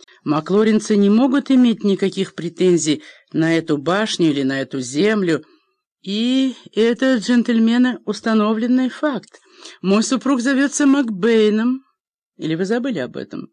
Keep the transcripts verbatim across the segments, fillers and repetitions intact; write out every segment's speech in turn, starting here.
Маклоринцы не могут иметь никаких претензий на эту башню или на эту землю. И это, джентльмены, установленный факт. Мой супруг зовется Макбейном. Или вы забыли об этом?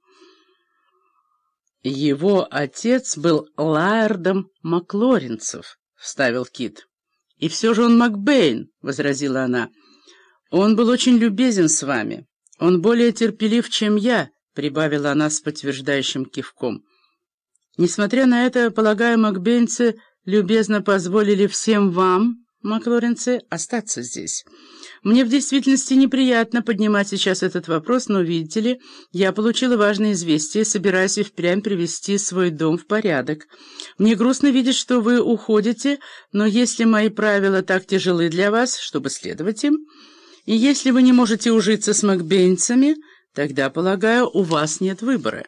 Его отец был лаэрдом Маклоринцев, — вставил Кит. И все же он Макбейн, — возразила она. Он был очень любезен с вами. Он более терпелив, чем я, — прибавила она с подтверждающим кивком. Несмотря на это, полагаю, макбейнцы любезно позволили всем вам, маклоринцы, остаться здесь. Мне в действительности неприятно поднимать сейчас этот вопрос, но, видите ли, я получила важное известие, собираюсь и впрямь привести свой дом в порядок. Мне грустно видеть, что вы уходите, но если мои правила так тяжелы для вас, чтобы следовать им, и если вы не можете ужиться с макбейнцами, тогда, полагаю, у вас нет выбора.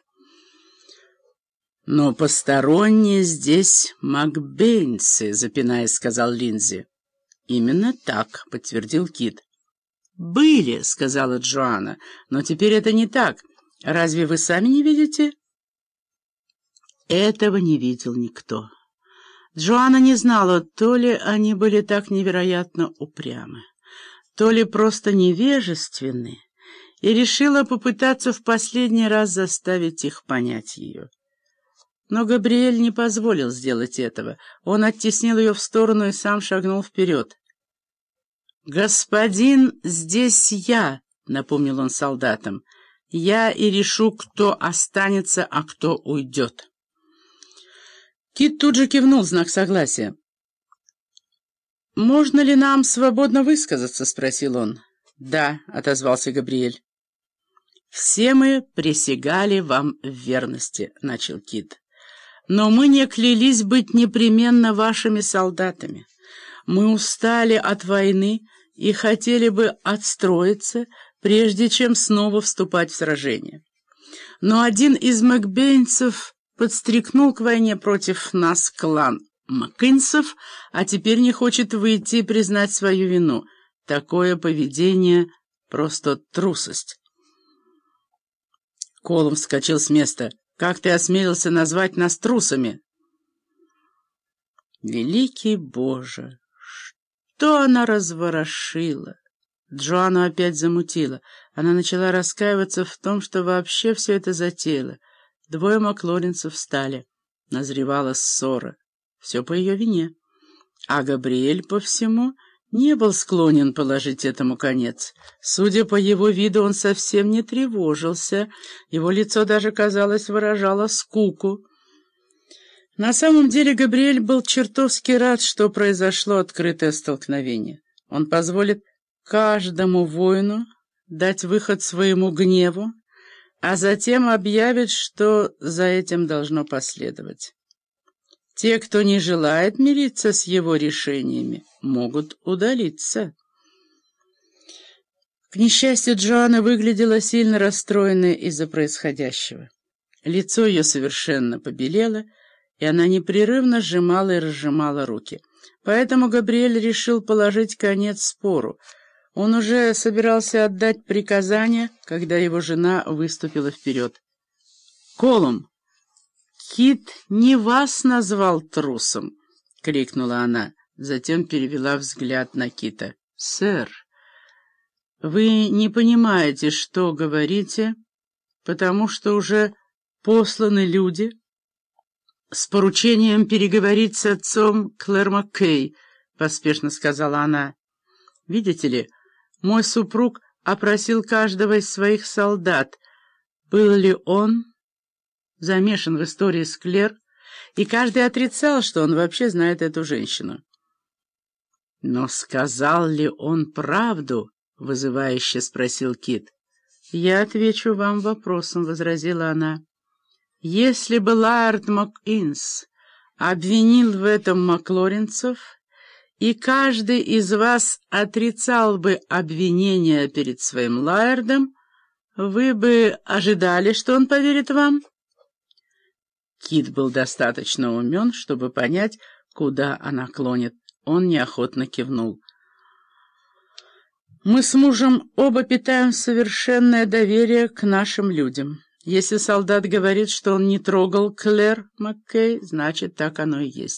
«Но посторонние здесь макбейнцы», — запинаясь, сказал Линдзи. «Именно так», — подтвердил Кит. «Были», — сказала Джоанна, — «но теперь это не так. Разве вы сами не видите?» Этого не видел никто. Джоанна не знала, то ли они были так невероятно упрямы, то ли просто невежественны, и решила попытаться в последний раз заставить их понять ее. Но Габриэль не позволил сделать этого. Он оттеснил ее в сторону и сам шагнул вперед. «Господин, здесь я», — напомнил он солдатам. «Я и решу, кто останется, а кто уйдет». Кит тут же кивнул в знак согласия. «Можно ли нам свободно высказаться?» — спросил он. «Да», — отозвался Габриэль. «Все мы присягали вам в верности», — начал Кит. «Но мы не клялись быть непременно вашими солдатами. Мы устали от войны и хотели бы отстроиться, прежде чем снова вступать в сражение. Но один из макбейнцев подстрекнул к войне против нас клан Маккинсов, а теперь не хочет выйти и признать свою вину. Такое поведение — просто трусость». Колум вскочил с места. «Как ты осмелился назвать нас трусами?» Великий Боже! Что она разворошила! Джоанну опять замутила. Она начала раскаиваться в том, что вообще все это затеяла. Двое маклоринцев встали. Назревала ссора. Все по ее вине. А Габриэль, по всему, не был склонен положить этому конец. Судя по его виду, он совсем не тревожился. Его лицо даже, казалось, выражало скуку. На самом деле Габриэль был чертовски рад, что произошло открытое столкновение. Он позволит каждому воину дать выход своему гневу, а затем объявит, что за этим должно последовать. Те, кто не желает мириться с его решениями, могут удалиться. К несчастью, Джоанна выглядела сильно расстроенной из-за происходящего. Лицо ее совершенно побелело, и она непрерывно сжимала и разжимала руки. Поэтому Габриэль решил положить конец спору. Он уже собирался отдать приказание, когда его жена выступила вперед. «Колум! Кит не вас назвал трусом!» — крикнула она. Затем перевела взгляд на Кита. «Сэр, вы не понимаете, что говорите, потому что уже посланы люди с поручением переговорить с отцом Клэр Маккей», — поспешно сказала она. «Видите ли, мой супруг опросил каждого из своих солдат, был ли он замешан в истории с Клэр, и каждый отрицал, что он вообще знает эту женщину». «Но сказал ли он правду?» — вызывающе спросил Кит. «Я отвечу вам вопросом», — возразила она. «Если бы лорд Макинс обвинил в этом маклоринцев, и каждый из вас отрицал бы обвинение перед своим лордом, вы бы ожидали, что он поверит вам?» Кит был достаточно умен, чтобы понять, куда она клонит. Он неохотно кивнул. «Мы с мужем оба питаем совершенное доверие к нашим людям. Если солдат говорит, что он не трогал Клэр Маккей, значит, так оно и есть.